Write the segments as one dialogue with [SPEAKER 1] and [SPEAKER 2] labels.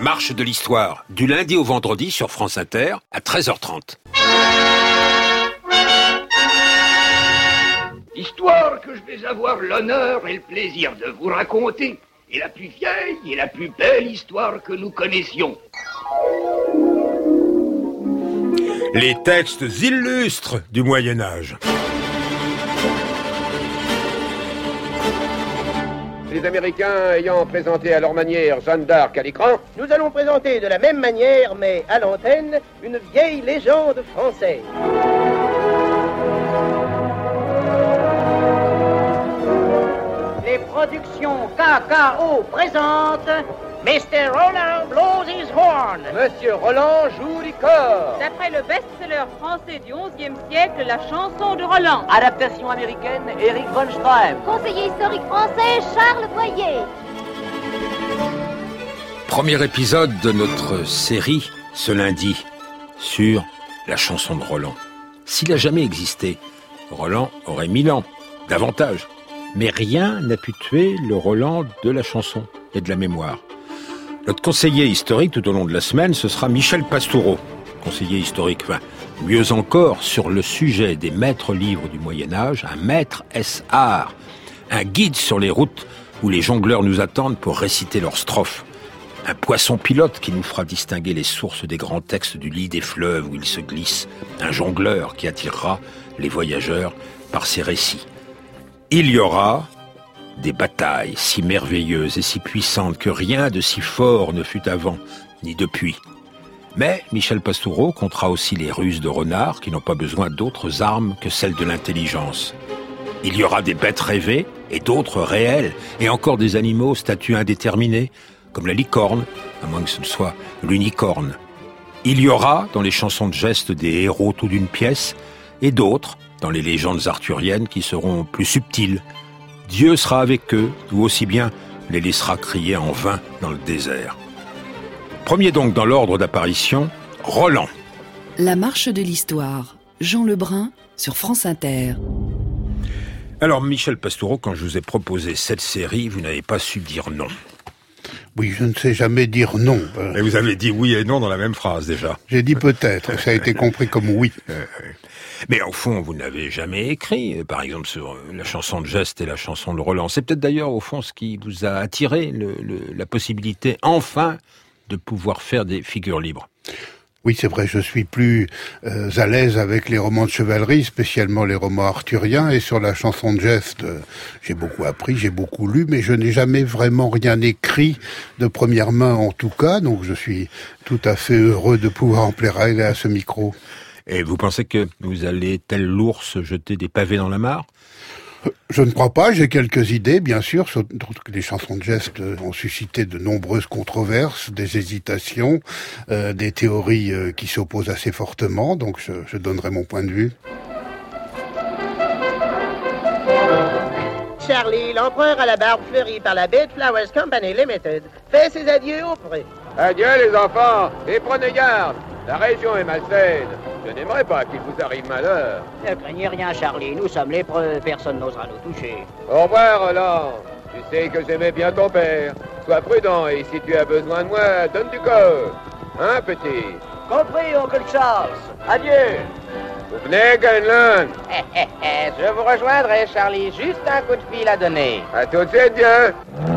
[SPEAKER 1] marche de l'histoire, du lundi au vendredi sur France Inter à 13h30.
[SPEAKER 2] L'histoire que je vais avoir l'honneur et le plaisir de vous raconter est la plus vieille et la plus belle histoire que nous connaissions.
[SPEAKER 1] Les textes illustres du Moyen-Âge.
[SPEAKER 3] Les Américains ayant présenté à leur manière Jeanne d'Arc à l'écran,
[SPEAKER 4] nous allons présenter de la même manière, mais à l'antenne, une vieille légende française. Les productions KKO présentent Mr. Roland blows his horn.
[SPEAKER 3] Monsieur Roland joue du corps.
[SPEAKER 5] D'après le best-seller français du XIe siècle, la chanson de Roland.
[SPEAKER 4] Adaptation américaine, Eric von Stroheim.
[SPEAKER 6] Conseiller historique français, Charles Boyer.
[SPEAKER 1] Premier épisode de notre série, ce lundi, sur la chanson de Roland. S'il a jamais existé, Roland aurait 1000 ans, davantage. Mais rien n'a pu tuer le Roland de la chanson et de la mémoire. Notre conseiller historique tout au long de la semaine, ce sera Michel Pastoureau, conseiller historique, mieux encore sur le sujet des maîtres livres du Moyen-Âge, un maître art, un guide sur les routes où les jongleurs nous attendent pour réciter leurs strophes, un poisson pilote qui nous fera distinguer les sources des grands textes du lit des fleuves où ils se glissent, un jongleur qui attirera les voyageurs par ses récits. Il y aura des batailles si merveilleuses et si puissantes que rien de si fort ne fut avant, ni depuis. Mais Michel Pastoureau comptera aussi les ruses de renards qui n'ont pas besoin d'autres armes que celles de l'intelligence. Il y aura des bêtes rêvées et d'autres réelles, et encore des animaux statut indéterminé, comme la licorne, à moins que ce ne soit l'unicorne. Il y aura dans les chansons de gestes des héros tout d'une pièce, et d'autres dans les légendes arthuriennes qui seront plus subtiles. Dieu sera avec eux, ou aussi bien les laissera crier en vain dans le désert. Premier donc dans l'ordre d'apparition, Roland.
[SPEAKER 7] La marche de l'histoire, Jean Lebrun sur France Inter.
[SPEAKER 1] Alors Michel Pastoureau, quand je vous ai proposé cette série, vous n'avez pas su dire non.
[SPEAKER 8] Oui, je ne sais jamais dire non.
[SPEAKER 1] Mais vous avez dit oui et non dans la même phrase déjà.
[SPEAKER 8] J'ai dit peut-être, ça a été compris comme oui.
[SPEAKER 1] Mais au fond, vous n'avez jamais écrit, par exemple, sur la chanson de geste et la chanson de Roland. C'est peut-être d'ailleurs, au fond, ce qui vous a attiré, la possibilité, enfin, de pouvoir faire des figures libres.
[SPEAKER 8] Oui, c'est vrai, je suis plus à l'aise avec les romans de chevalerie, spécialement les romans arthuriens, et sur la chanson de geste, j'ai beaucoup appris, j'ai beaucoup lu, mais je n'ai jamais vraiment rien écrit de première main en tout cas, donc je suis tout à fait heureux de pouvoir en plaider à ce micro.
[SPEAKER 1] Et vous pensez que vous allez, tel l'ours, jeter des pavés dans la mare ?
[SPEAKER 8] Je ne crois pas, j'ai quelques idées, bien sûr, surtout que les chansons de geste ont suscité de nombreuses controverses, des hésitations, des théories qui s'opposent assez fortement, donc je donnerai mon point de vue.
[SPEAKER 4] Charlie, l'empereur à la barbe fleurie par la Bed Flowers Company Limited, fait ses adieux au pré.
[SPEAKER 3] Adieu les enfants, et prenez garde, la région est malsaine. Je n'aimerais pas qu'il vous arrive malheur.
[SPEAKER 4] Ne craignez rien, Charlie, nous sommes lépreux, personne n'osera nous toucher.
[SPEAKER 3] Au revoir, Roland. Tu sais que j'aimais bien ton père. Sois prudent, et si tu as besoin de moi, donne du corps. Hein, petit?
[SPEAKER 4] Compris, oncle Charles. Adieu.
[SPEAKER 3] Vous venez, Gainland?
[SPEAKER 4] Je vous rejoindrai, Charlie, juste un coup de fil à donner.
[SPEAKER 3] À tout de suite, bien.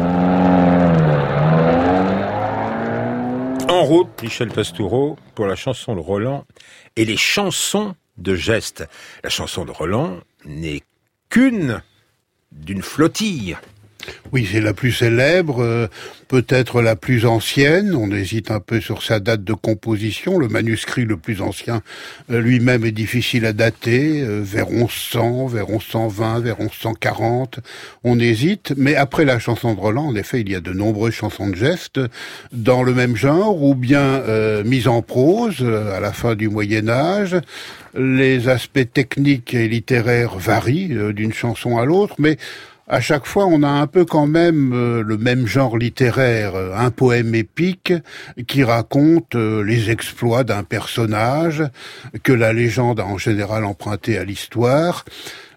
[SPEAKER 1] En route, Michel Pastoureau, pour la chanson de Roland et les chansons de geste. La chanson de Roland n'est qu'une d'une flottille.
[SPEAKER 8] Oui, c'est la plus célèbre, peut-être la plus ancienne. On hésite un peu sur sa date de composition. Le manuscrit le plus ancien lui-même est difficile à dater, vers 1100, vers 1120, vers 1140. On hésite, mais après la chanson de Roland, en effet, il y a de nombreuses chansons de geste dans le même genre, ou bien mises en prose à la fin du Moyen-Âge. Les aspects techniques et littéraires varient d'une chanson à l'autre, mais à chaque fois, on a un peu quand même le même genre littéraire, un poème épique qui raconte les exploits d'un personnage que la légende a en général emprunté à l'histoire.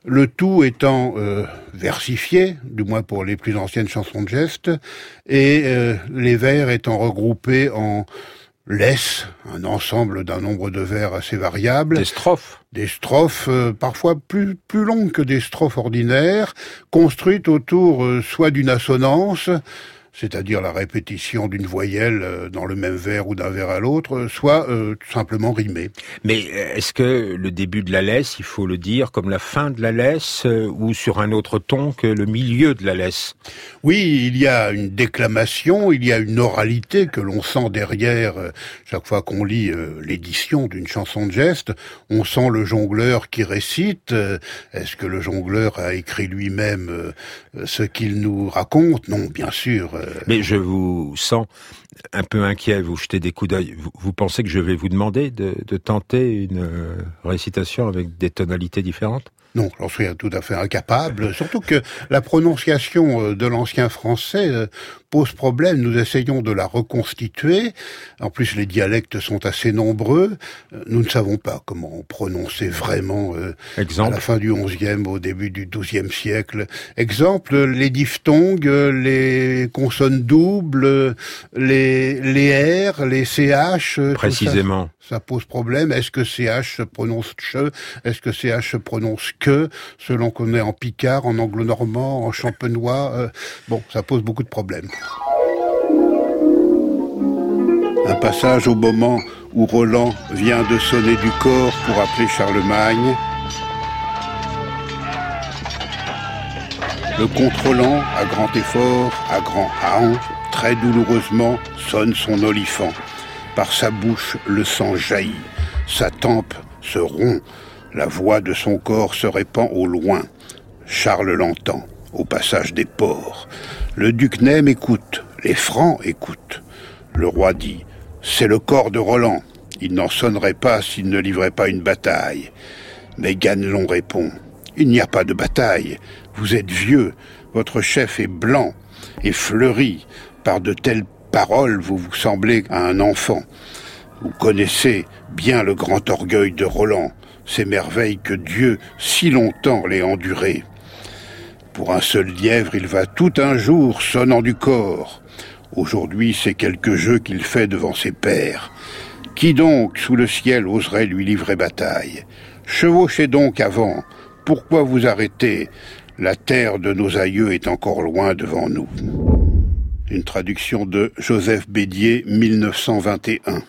[SPEAKER 8] le tout étant versifié, du moins pour les plus anciennes chansons de geste, et les vers étant regroupés en laisse, un ensemble d'un nombre de vers assez variable.
[SPEAKER 1] Des strophes.
[SPEAKER 8] Des strophes parfois plus longues que des strophes ordinaires, construites autour soit d'une assonance, c'est-à-dire la répétition d'une voyelle dans le même vers ou d'un vers à l'autre, soit tout simplement rimée.
[SPEAKER 1] Mais est-ce que le début de la laisse, il faut le dire comme la fin de la laisse, ou sur un autre ton que le milieu de la laisse?
[SPEAKER 8] Oui, il y a une déclamation, il y a une oralité que l'on sent derrière chaque fois qu'on lit l'édition d'une chanson de geste. On sent le jongleur qui récite. Est-ce que le jongleur a écrit lui-même ce qu'il nous raconte? Non, bien sûr.
[SPEAKER 1] Mais je vous sens un peu inquiet, vous jetez des coups d'œil. Vous pensez que je vais vous demander de tenter une récitation avec des tonalités différentes?
[SPEAKER 8] Non, j'en suis tout à fait incapable, surtout que la prononciation de l'ancien français pose problème. Nous essayons de la reconstituer. En plus, les dialectes sont assez nombreux. Nous ne savons pas comment prononcer vraiment à la fin du XIe, au début du XIIe siècle. Exemple, les diphtongues, les consonnes doubles, les R, les CH.
[SPEAKER 1] Précisément.
[SPEAKER 8] Ça pose problème. Est-ce que CH se prononce che? Est-ce que CH se prononce que? Selon qu'on est en picard, en anglo-normand, en champenois. Bon, ça pose beaucoup de problèmes. Un passage au moment où Roland vient de sonner du corps pour appeler Charlemagne. Le contrôlant, à grand effort, à grand ahon, très douloureusement, sonne son olifant. Par sa bouche, le sang jaillit. Sa tempe se rompt. La voix de son corps se répand au loin. Charles l'entend, au passage des ports. Le duc Nème écoute, les Francs écoutent. Le roi dit, c'est le corps de Roland. Il n'en sonnerait pas s'il ne livrait pas une bataille. Mais Ganelon répond, il n'y a pas de bataille. Vous êtes vieux, votre chef est blanc et fleuri. Par de telles paroles, vous vous semblez à un enfant. Vous connaissez bien le grand orgueil de Roland, ces merveilles que Dieu si longtemps l'ait enduré. Pour un seul lièvre, il va tout un jour sonnant du corps. Aujourd'hui, c'est quelques jeux qu'il fait devant ses pairs. Qui donc, sous le ciel, oserait lui livrer bataille? Chevauchez donc avant. Pourquoi vous arrêter? La terre de nos aïeux est encore loin devant nous. Une traduction de Joseph Bédier, 1921.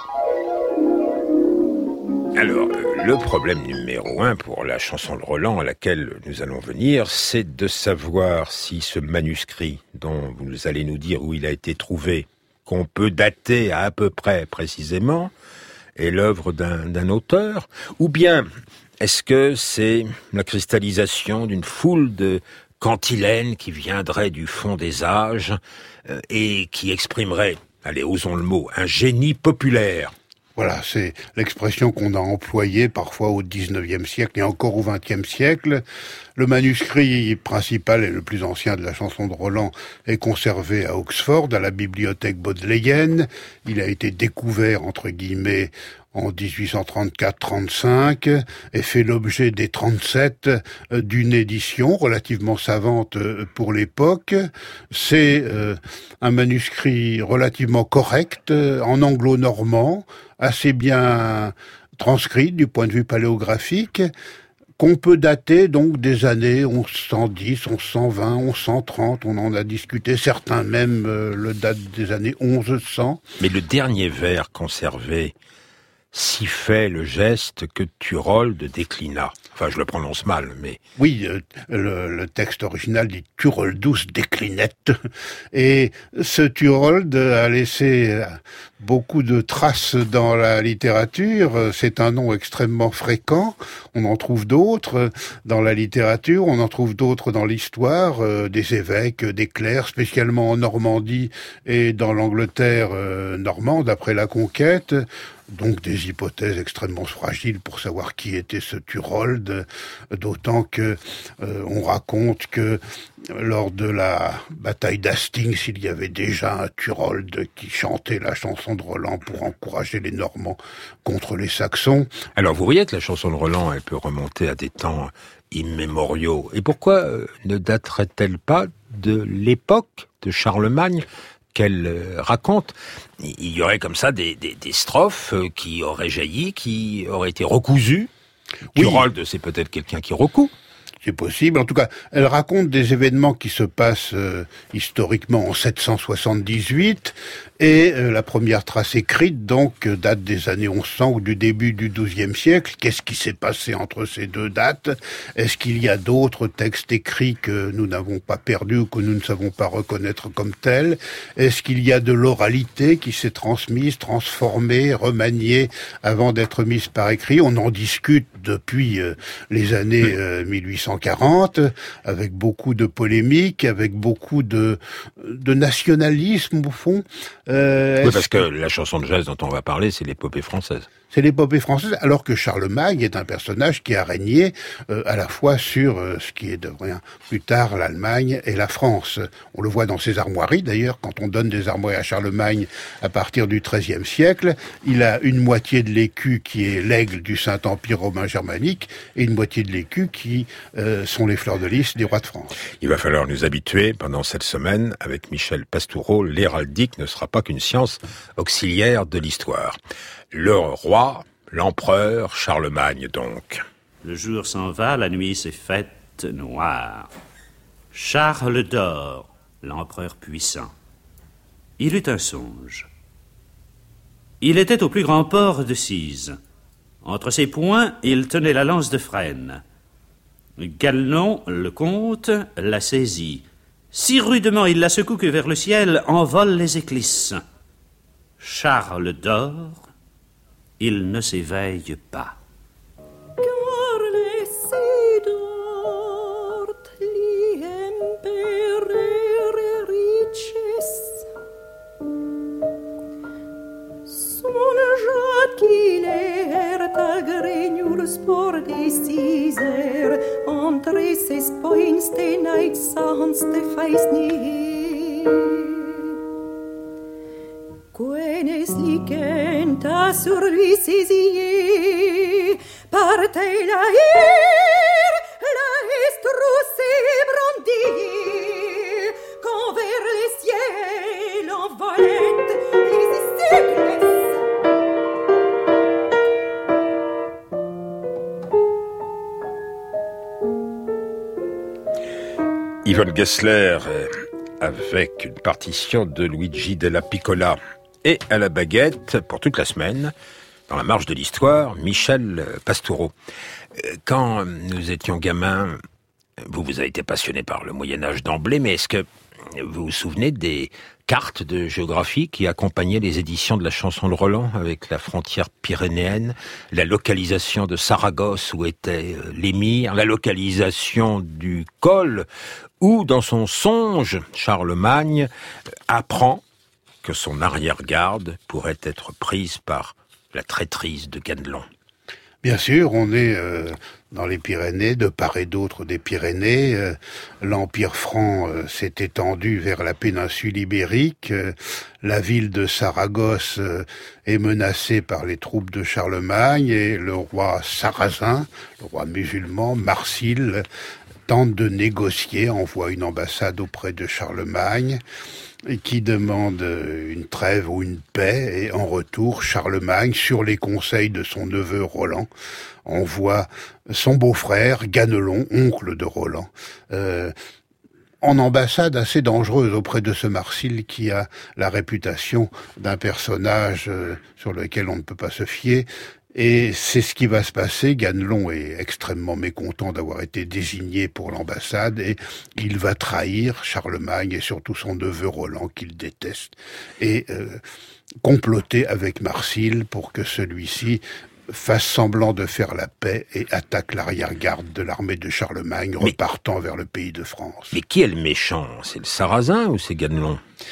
[SPEAKER 1] Alors, le problème numéro 1 pour la chanson de Roland à laquelle nous allons venir, c'est de savoir si ce manuscrit dont vous allez nous dire où il a été trouvé, qu'on peut dater à peu près précisément, est l'œuvre d'un auteur, ou bien est-ce que c'est la cristallisation d'une foule de cantilènes qui viendraient du fond des âges et qui exprimerait, allez, osons le mot, un génie populaire.
[SPEAKER 8] Voilà, c'est l'expression qu'on a employée parfois au XIXe siècle et encore au XXe siècle. Le manuscrit principal et le plus ancien de la chanson de Roland est conservé à Oxford, à la bibliothèque bodléienne. Il a été découvert, entre guillemets, en 1834-35 et fait l'objet des 37 d'une édition relativement savante pour l'époque. C'est un manuscrit relativement correct, en anglo-normand, assez bien transcrit du point de vue paléographique, qu'on peut dater donc des années 1110, 1120, 1130, on en a discuté, certains même le datent des années 1100.
[SPEAKER 1] Mais le dernier vers conservé, si fait le geste que Turold déclina. Enfin, je le prononce mal, mais...
[SPEAKER 8] Oui, le texte original dit « Turoldus déclinette ». Et ce Turold a laissé beaucoup de traces dans la littérature. C'est un nom extrêmement fréquent. On en trouve d'autres dans la littérature, on en trouve d'autres dans l'histoire, des évêques, des clercs, spécialement en Normandie et dans l'Angleterre normande après la conquête. donc des hypothèses extrêmement fragiles pour savoir qui était ce Turold, d'autant que on raconte que lors de la bataille d'Hastings, il y avait déjà un Turold qui chantait la chanson de Roland pour encourager les Normands contre les Saxons.
[SPEAKER 1] Alors vous voyez que la chanson de Roland, elle peut remonter à des temps immémoriaux. Et pourquoi ne daterait-elle pas de l'époque de Charlemagne qu'elle raconte? Il y aurait comme ça des strophes qui auraient jailli, qui auraient été recousues.
[SPEAKER 8] Oui.
[SPEAKER 1] Turold, c'est peut-être quelqu'un qui recoue.
[SPEAKER 8] C'est possible. En tout cas, elle raconte des événements qui se passent historiquement en 778 et la première trace écrite donc date des années 1100 ou du début du XIIe siècle. Qu'est-ce qui s'est passé entre ces deux dates? Est-ce qu'il y a d'autres textes écrits que nous n'avons pas perdus ou que nous ne savons pas reconnaître comme tels? Est-ce qu'il y a de l'oralité qui s'est transmise, transformée, remaniée avant d'être mise par écrit? On en discute depuis les années 1840, avec beaucoup de polémiques, avec beaucoup de nationalisme au fond.
[SPEAKER 1] Oui, parce que la chanson de Geste dont on va parler, c'est l'épopée française.
[SPEAKER 8] C'est l'épopée française, alors que Charlemagne est un personnage qui a régné à la fois sur ce qui est devient plus tard l'Allemagne et la France. On le voit dans ses armoiries, d'ailleurs, quand on donne des armoiries à Charlemagne à partir du XIIIe siècle, il a une moitié de l'écu qui est l'aigle du Saint-Empire romain germanique et une moitié de l'écu qui sont les fleurs de lys des rois de France.
[SPEAKER 1] Il va falloir nous habituer pendant cette semaine, avec Michel Pastoureau, l'héraldique ne sera pas qu'une science auxiliaire de l'histoire. Le roi, l'empereur Charlemagne donc.
[SPEAKER 9] Le jour s'en va, la nuit s'est faite noire. Charles dort, l'empereur puissant. Il eut un songe. Il était au plus grand port de Cise. Entre ses poings, il tenait la lance de Fresnes. Galenon, le comte, la saisit. Si rudement il la secoue que vers le ciel envolent les éclisses. Charles dort, il ne s'éveille pas.
[SPEAKER 10] Spor de Ciser, entre ses points de night sans de feisni. Quenes licenta sur lui saisier, parte la estrusse brandie, quand vers le ciel envolent les siècles.
[SPEAKER 1] Yvonne Gessler avec une partition de Luigi Della Piccola et à la baguette pour toute la semaine dans la marche de l'histoire, Michel Pastoureau. Quand nous étions gamins, vous avez été passionné par le Moyen-Âge d'emblée, mais est-ce que vous vous souvenez des cartes de géographie qui accompagnaient les éditions de la chanson de Roland avec la frontière pyrénéenne, la localisation de Saragosse où était l'émir, la localisation du col où, dans son songe, Charlemagne apprend que son arrière-garde pourrait être prise par la traîtrise de Ganelon.
[SPEAKER 8] Bien sûr, on est dans les Pyrénées, de part et d'autre des Pyrénées. L'Empire franc s'est étendu vers la péninsule ibérique. La ville de Saragosse est menacée par les troupes de Charlemagne et le roi sarrasin, le roi musulman, Marsile, tente de négocier, envoie une ambassade auprès de Charlemagne et qui demande une trêve ou une paix, et en retour, Charlemagne, sur les conseils de son neveu Roland, envoie son beau-frère Ganelon, oncle de Roland, en ambassade assez dangereuse auprès de ce Marsile qui a la réputation d'un personnage sur lequel on ne peut pas se fier. Et c'est ce qui va se passer. Ganelon est extrêmement mécontent d'avoir été désigné pour l'ambassade et il va trahir Charlemagne et surtout son neveu Roland qu'il déteste et comploter avec Marsile pour que celui-ci fasse semblant de faire la paix et attaque l'arrière-garde de l'armée de Charlemagne repartant vers le pays de France.
[SPEAKER 1] Mais qui est le méchant? C'est le Sarrasin ou c'est Ganelon?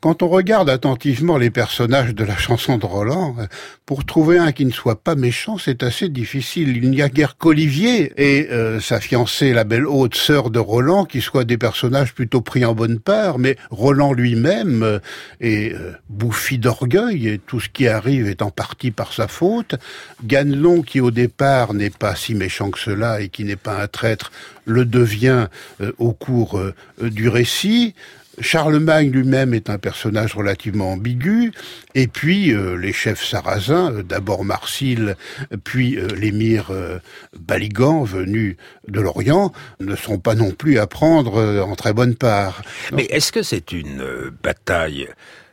[SPEAKER 8] Quand on regarde attentivement les personnages de la chanson de Roland, pour trouver un qui ne soit pas méchant, c'est assez difficile. Il n'y a guère qu'Olivier et sa fiancée, la belle haute sœur de Roland, qui soient des personnages plutôt pris en bonne part, mais Roland lui-même est bouffi d'orgueil, et tout ce qui arrive est en partie par sa faute. Ganelon, qui au départ n'est pas si méchant que cela et qui n'est pas un traître, le devient au cours du récit. Charlemagne lui-même est un personnage relativement ambigu, et puis les chefs sarrasins, d'abord Marsile, puis l'émir Baligan, venu de l'Orient, ne sont pas non plus à prendre en très bonne part.
[SPEAKER 1] Mais est-ce que c'est une bataille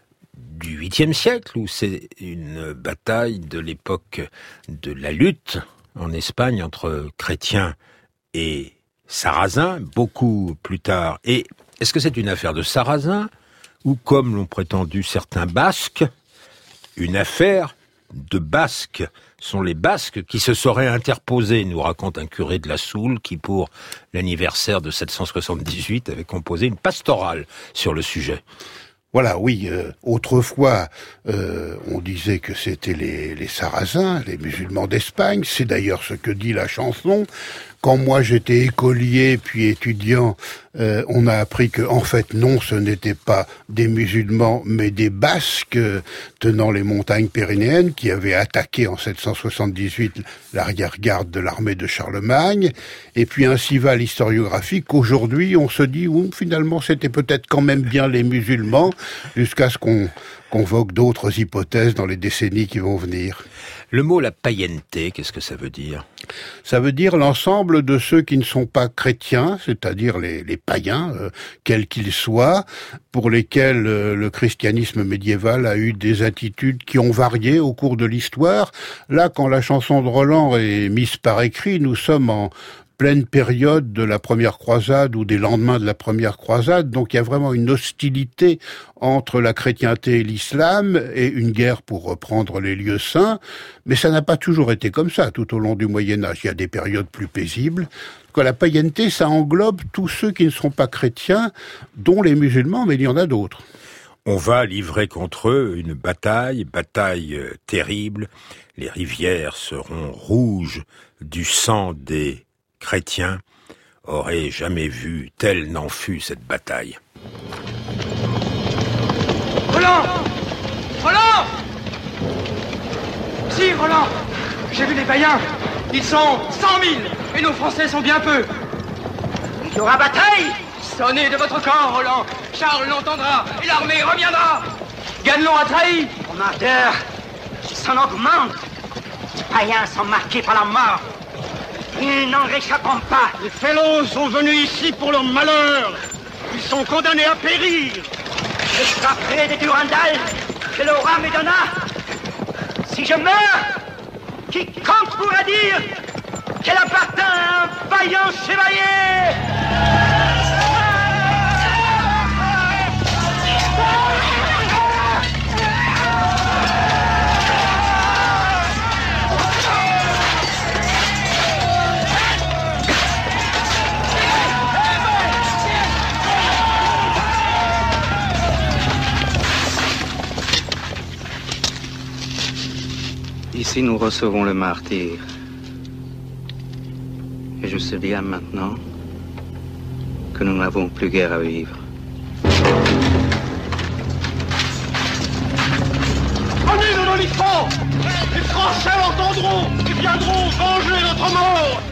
[SPEAKER 1] du 8e siècle, ou c'est une bataille de l'époque de la lutte en Espagne entre chrétiens et sarrasins, beaucoup plus tard? Et est-ce que c'est une affaire de sarrasins, ou, comme l'ont prétendu certains basques, une affaire de basques? Ce sont les basques qui se seraient interposés, nous raconte un curé de la Soule qui, pour l'anniversaire de 778, avait composé une pastorale sur le sujet.
[SPEAKER 8] Voilà, oui, autrefois, on disait que c'était les Sarrasins, les musulmans d'Espagne, c'est d'ailleurs ce que dit la chanson. Quand moi j'étais écolier puis étudiant, on a appris que en fait non, ce n'étaient pas des musulmans mais des Basques tenant les montagnes pyrénéennes qui avaient attaqué en 778 l'arrière-garde de l'armée de Charlemagne. Et puis ainsi va l'historiographie qu'aujourd'hui on se dit finalement c'était peut-être quand même bien les musulmans, jusqu'à ce qu'on convoque d'autres hypothèses dans les décennies qui vont venir.
[SPEAKER 1] Le mot la païenté, qu'est-ce que ça veut dire?
[SPEAKER 8] Ça veut dire l'ensemble de ceux qui ne sont pas chrétiens, c'est-à-dire les païens, quels qu'ils soient, pour lesquels le christianisme médiéval a eu des attitudes qui ont varié au cours de l'histoire. Là, quand la chanson de Roland est mise par écrit, nous sommes en pleine période de la première croisade ou des lendemains de la première croisade, donc il y a vraiment une hostilité entre la chrétienté et l'islam et une guerre pour reprendre les lieux saints, mais ça n'a pas toujours été comme ça tout au long du Moyen-Âge. Il y a des périodes plus paisibles. La païenté, ça englobe tous ceux qui ne sont pas chrétiens, dont les musulmans, mais il y en a d'autres.
[SPEAKER 1] On va livrer contre eux une bataille terrible. Les rivières seront rouges du sang des chrétiens. Aurait jamais vu, telle n'en fut cette bataille.
[SPEAKER 11] Roland! Roland! Si, Roland! J'ai vu les païens! Ils sont 100 000! Et nos Français sont bien peu!
[SPEAKER 2] Il y aura bataille!
[SPEAKER 11] Sonnez de votre camp, Roland! Charles l'entendra et l'armée reviendra! Ganelon a trahi!
[SPEAKER 2] Commandeur, son augmente! Les païens sont marqués par la mort! Ils n'en réchapperont pas!
[SPEAKER 12] Les Fellows sont venus ici pour leur malheur! Ils sont condamnés à périr!
[SPEAKER 2] Je frapperai des Durandal que le roi me donna. Si je meurs, quiconque pourra dire qu'elle appartient à un vaillant chevalier.
[SPEAKER 13] Ici, nous recevons le martyr. Et je sais bien maintenant que nous n'avons plus guère à vivre.
[SPEAKER 12] Prenez nos olifants! Les Français l'entendront et viendront venger notre mort!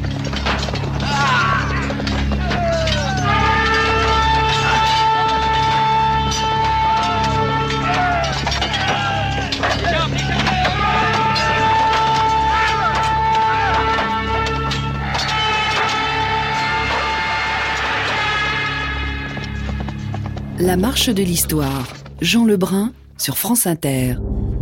[SPEAKER 7] La marche de l'histoire. Jean Lebrun sur France Inter.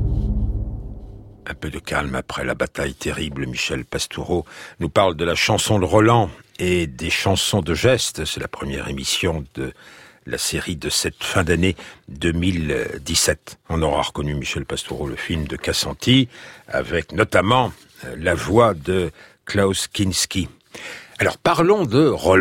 [SPEAKER 1] Un peu de calme après la bataille terrible. Michel Pastoureau nous parle de la chanson de Roland et des chansons de geste. C'est la première émission de la série de cette fin d'année 2017. On aura reconnu, Michel Pastoureau, le film de Cassanti, avec notamment la voix de Klaus Kinski. Alors parlons de Roland.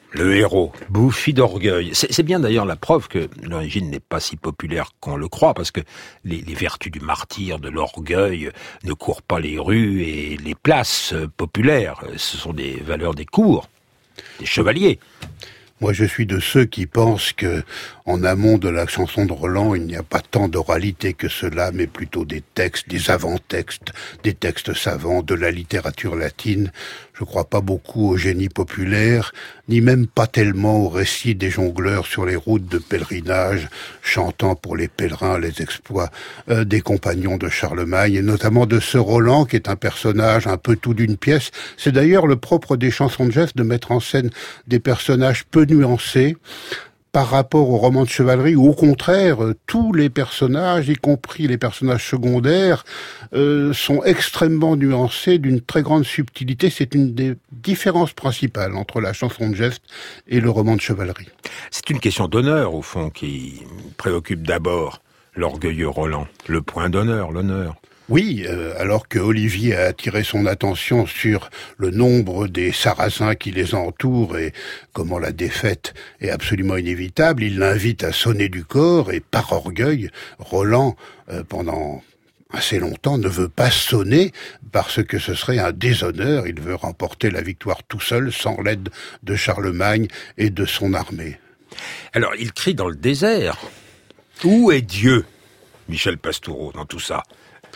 [SPEAKER 1] Le héros, bouffi d'orgueil. C'est bien d'ailleurs la preuve que l'origine n'est pas si populaire qu'on le croit, parce que les vertus du martyr, de l'orgueil, ne courent pas les rues et les places populaires. Ce sont des valeurs des cours, des chevaliers.
[SPEAKER 8] Moi, je suis de ceux qui pensent que, en amont de la chanson de Roland, il n'y a pas tant d'oralité que cela, mais plutôt des textes, des avant-textes, des textes savants, de la littérature latine. Je crois pas beaucoup au génie populaire, ni même pas tellement au récit des jongleurs sur les routes de pèlerinage, chantant pour les pèlerins les exploits des compagnons de Charlemagne, et notamment de ce Roland, qui est un personnage un peu tout d'une pièce. C'est d'ailleurs le propre des chansons de geste de mettre en scène des personnages peu nuancés, par rapport au roman de chevalerie, où au contraire, tous les personnages, y compris les personnages secondaires, sont extrêmement nuancés, d'une très grande subtilité. C'est une des différences principales entre la chanson de geste et le roman de chevalerie.
[SPEAKER 1] C'est une question d'honneur, au fond, qui préoccupe d'abord l'orgueilleux Roland. Le point d'honneur, l'honneur.
[SPEAKER 8] Oui, alors que Olivier a attiré son attention sur le nombre des Sarrasins qui les entourent et comment la défaite est absolument inévitable, il l'invite à sonner du corps et par orgueil, Roland, pendant assez longtemps, ne veut pas sonner parce que ce serait un déshonneur. Il veut remporter la victoire tout seul, sans l'aide de Charlemagne et de son armée.
[SPEAKER 1] Alors, il crie dans le désert. Où est Dieu, Michel Pastoureau, dans tout ça ?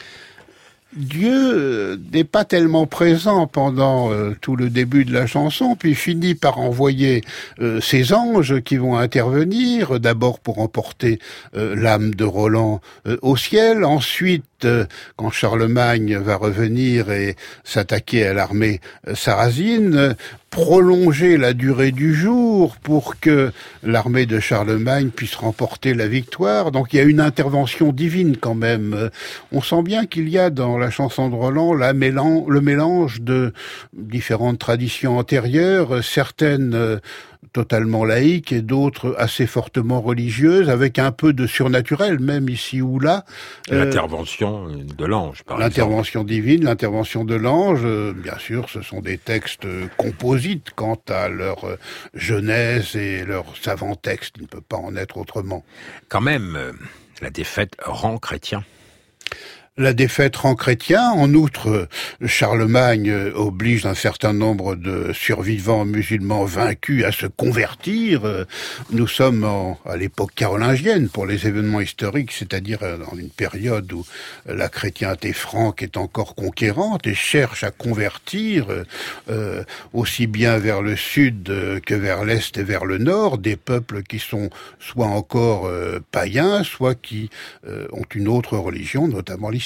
[SPEAKER 8] Dieu n'est pas tellement présent pendant tout le début de la chanson, puis finit par envoyer ses anges qui vont intervenir, d'abord pour emporter l'âme de Roland au ciel, ensuite quand Charlemagne va revenir et s'attaquer à l'armée sarrasine, prolonger la durée du jour pour que l'armée de Charlemagne puisse remporter la victoire. Donc il y a une intervention divine quand même. On sent bien qu'il y a dans la chanson de Roland le mélange de différentes traditions antérieures, certaines totalement laïques et d'autres assez fortement religieuses, avec un peu de surnaturel, même ici ou là.
[SPEAKER 1] L'intervention de l'ange, par exemple.
[SPEAKER 8] L'intervention divine, l'intervention de l'ange, bien sûr, ce sont des textes composites quant à leur genèse et leur savant texte. Il ne peut pas en être autrement.
[SPEAKER 1] Quand même, la défaite rend chrétien.
[SPEAKER 8] La défaite rend chrétien. En outre, Charlemagne oblige un certain nombre de survivants musulmans vaincus à se convertir. Nous sommes à l'époque carolingienne pour les événements historiques, c'est-à-dire dans une période où la chrétienté franque est encore conquérante et cherche à convertir aussi bien vers le sud que vers l'est et vers le nord des peuples qui sont soit encore païens, soit qui ont une autre religion, notamment l'islam.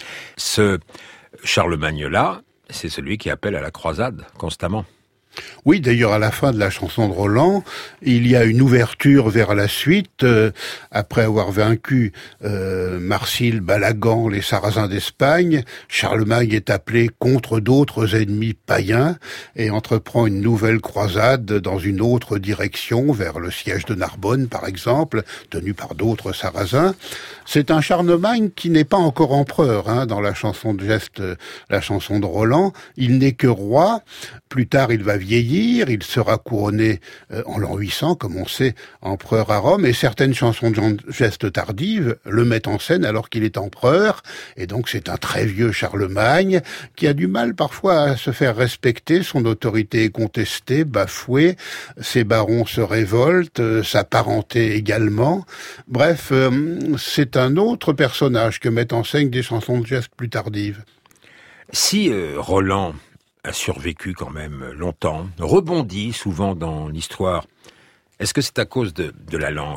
[SPEAKER 1] Ce Charlemagne-là, c'est celui qui appelle à la croisade constamment.
[SPEAKER 8] Oui, d'ailleurs, à la fin de la chanson de Roland, il y a une ouverture vers la suite. Après avoir vaincu Marsil, Balagan, les Sarrasins d'Espagne, Charlemagne est appelé contre d'autres ennemis païens et entreprend une nouvelle croisade dans une autre direction, vers le siège de Narbonne, par exemple, tenu par d'autres Sarrasins. C'est un Charlemagne qui n'est pas encore empereur, dans la chanson de geste, la chanson de Roland. Il n'est que roi. Plus tard, il va vieillir, il sera couronné en l'an 800, comme on sait, empereur à Rome, et certaines chansons de geste tardives le mettent en scène alors qu'il est empereur, et donc c'est un très vieux Charlemagne qui a du mal parfois à se faire respecter, son autorité est contestée, bafouée, ses barons se révoltent, sa parenté également. Bref, c'est un autre personnage que mettent en scène des chansons de geste plus tardives.
[SPEAKER 1] Si Roland a survécu quand même longtemps, rebondit souvent dans l'histoire, est-ce que c'est à cause de la langue ?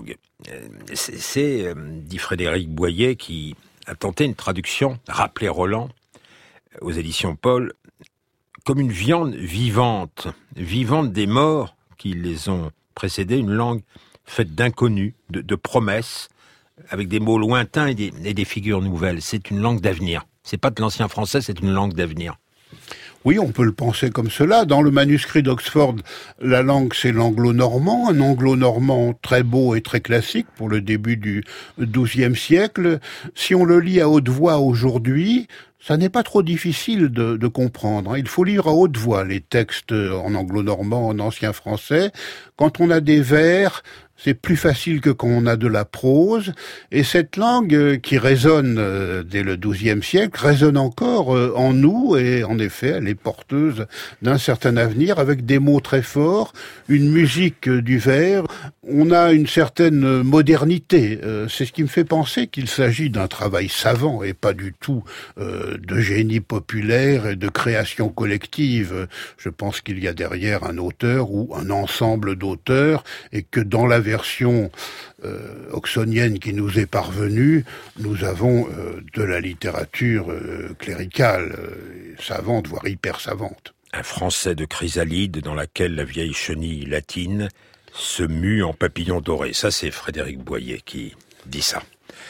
[SPEAKER 1] C'est dit Frédéric Boyer, qui a tenté une traduction, rappelé Roland, aux éditions Paul, comme une viande vivante des morts qui les ont précédés, une langue faite d'inconnus, de promesses, avec des mots lointains et des figures nouvelles. C'est une langue d'avenir. C'est pas de l'ancien français, c'est une langue d'avenir.
[SPEAKER 8] Oui, on peut le penser comme cela. Dans le manuscrit d'Oxford, la langue, c'est l'anglo-normand, un anglo-normand très beau et très classique pour le début du XIIe siècle. Si on le lit à haute voix aujourd'hui, ça n'est pas trop difficile de comprendre. Il faut lire à haute voix les textes en anglo-normand, en ancien français. Quand on a des vers, c'est plus facile que quand on a de la prose. Et cette langue qui résonne dès le XIIe siècle résonne encore en nous. Et en effet, elle est porteuse d'un certain avenir avec des mots très forts, une musique du vers. On a une certaine modernité. C'est ce qui me fait penser qu'il s'agit d'un travail savant et pas du tout de génie populaire et de création collective. Je pense qu'il y a derrière un auteur ou un ensemble d'auteurs et que dans la version oxonienne qui nous est parvenue, nous avons de la littérature cléricale, savante, voire hyper savante.
[SPEAKER 1] Un français de chrysalide dans laquelle la vieille chenille latine se mue en papillon doré. Ça, c'est Frédéric Boyer qui dit ça.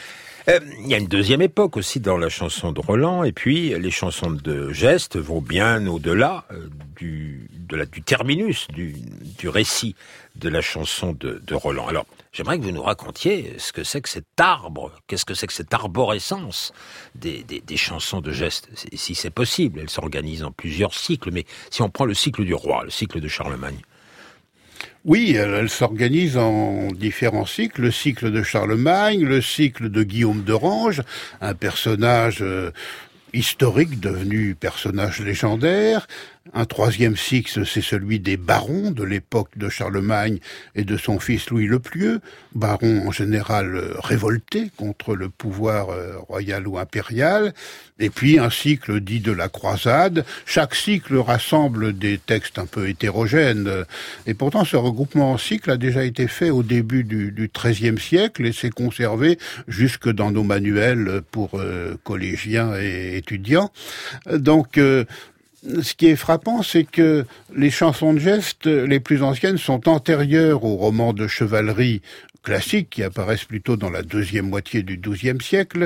[SPEAKER 1] Il y a une deuxième époque aussi dans la chanson de Roland, et puis les chansons de geste vont bien au-delà du terminus, du récit de la chanson de Roland. Alors, j'aimerais que vous nous racontiez ce que c'est que cet arbre, qu'est-ce que c'est que cette arborescence des chansons de geste, si c'est possible. Elles s'organisent en plusieurs cycles, mais si on prend le cycle du roi, le cycle de Charlemagne.
[SPEAKER 8] Oui, elle s'organise en différents cycles. Le cycle de Charlemagne, le cycle de Guillaume d'Orange, un personnage historique devenu personnage légendaire. Un troisième cycle, c'est celui des barons de l'époque de Charlemagne et de son fils Louis le Pieux, barons en général révoltés contre le pouvoir royal ou impérial. Et puis un cycle dit de la croisade. Chaque cycle rassemble des textes un peu hétérogènes. Et pourtant, ce regroupement en cycle a déjà été fait au début du XIIIe siècle et s'est conservé jusque dans nos manuels pour collégiens et étudiants. Donc, ce qui est frappant, c'est que les chansons de geste les plus anciennes sont antérieures aux romans de chevalerie classiques qui apparaissent plutôt dans la deuxième moitié du XIIe siècle.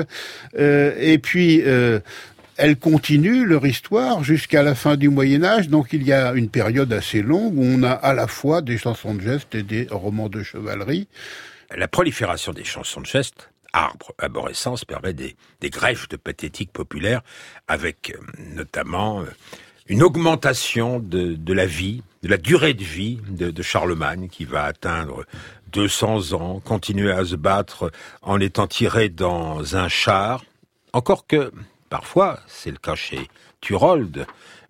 [SPEAKER 8] Et puis, elles continuent leur histoire jusqu'à la fin du Moyen-Âge. Donc, il y a une période assez longue où on a à la fois des chansons de geste et des romans de chevalerie.
[SPEAKER 1] La prolifération des chansons de geste, arborescence, permet des greffes de pathétique populaire avec notamment une augmentation de la vie, de la durée de vie de Charlemagne qui va atteindre 200 ans, continuer à se battre en étant tiré dans un char. Encore que, parfois, c'est le cas chez Turold,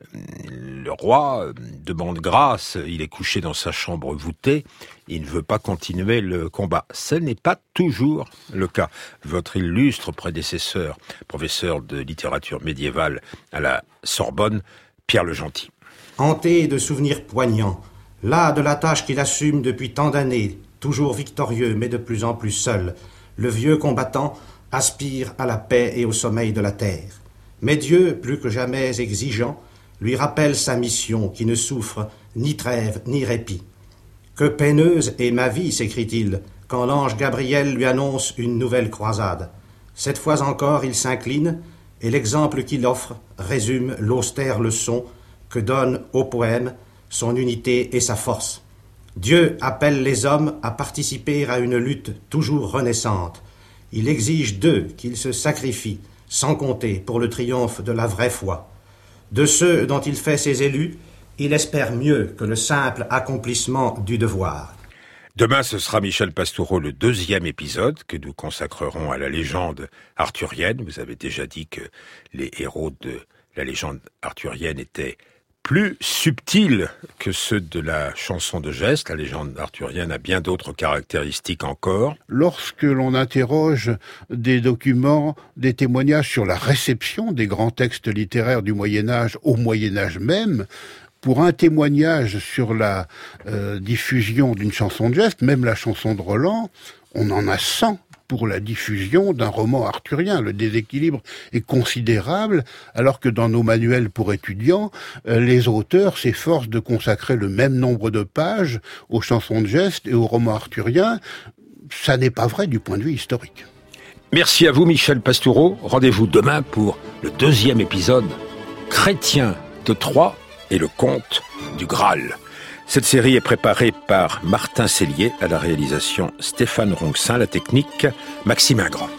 [SPEAKER 1] le roi demande grâce, il est couché dans sa chambre voûtée, il ne veut pas continuer le combat. Ce n'est pas toujours le cas. Votre illustre prédécesseur, professeur de littérature médiévale à la Sorbonne, Pierre Le Gentil.
[SPEAKER 14] Hanté de souvenirs poignants, las de la tâche qu'il assume depuis tant d'années, toujours victorieux mais de plus en plus seul, le vieux combattant aspire à la paix et au sommeil de la terre. Mais Dieu, plus que jamais exigeant, lui rappelle sa mission qui ne souffre ni trêve ni répit. Que peineuse est ma vie, s'écrie-t-il, quand l'ange Gabriel lui annonce une nouvelle croisade. Cette fois encore, il s'incline, et l'exemple qu'il offre résume l'austère leçon que donne au poème son unité et sa force. Dieu appelle les hommes à participer à une lutte toujours renaissante. Il exige d'eux qu'ils se sacrifient, sans compter, pour le triomphe de la vraie foi. De ceux dont il fait ses élus, il espère mieux que le simple accomplissement du devoir.
[SPEAKER 1] Demain, ce sera Michel Pastoureau, le deuxième épisode que nous consacrerons à la légende arthurienne. Vous avez déjà dit que les héros de la légende arthurienne étaient plus subtils que ceux de la chanson de geste. La légende arthurienne a bien d'autres caractéristiques encore.
[SPEAKER 8] Lorsque l'on interroge des documents, des témoignages sur la réception des grands textes littéraires du Moyen-Âge au Moyen-Âge même, pour un témoignage sur la diffusion d'une chanson de geste, même la chanson de Roland, on en a 100 pour la diffusion d'un roman arthurien. Le déséquilibre est considérable, alors que dans nos manuels pour étudiants, les auteurs s'efforcent de consacrer le même nombre de pages aux chansons de geste et aux romans arthuriens. Ça n'est pas vrai du point de vue historique.
[SPEAKER 1] Merci à vous, Michel Pastoureau. Rendez-vous demain pour le deuxième épisode chrétien Acte 3 et le conte du Graal. Cette série est préparée par Martin Sellier, à la réalisation Stéphane Ronxin, la technique Maxime Ingrand.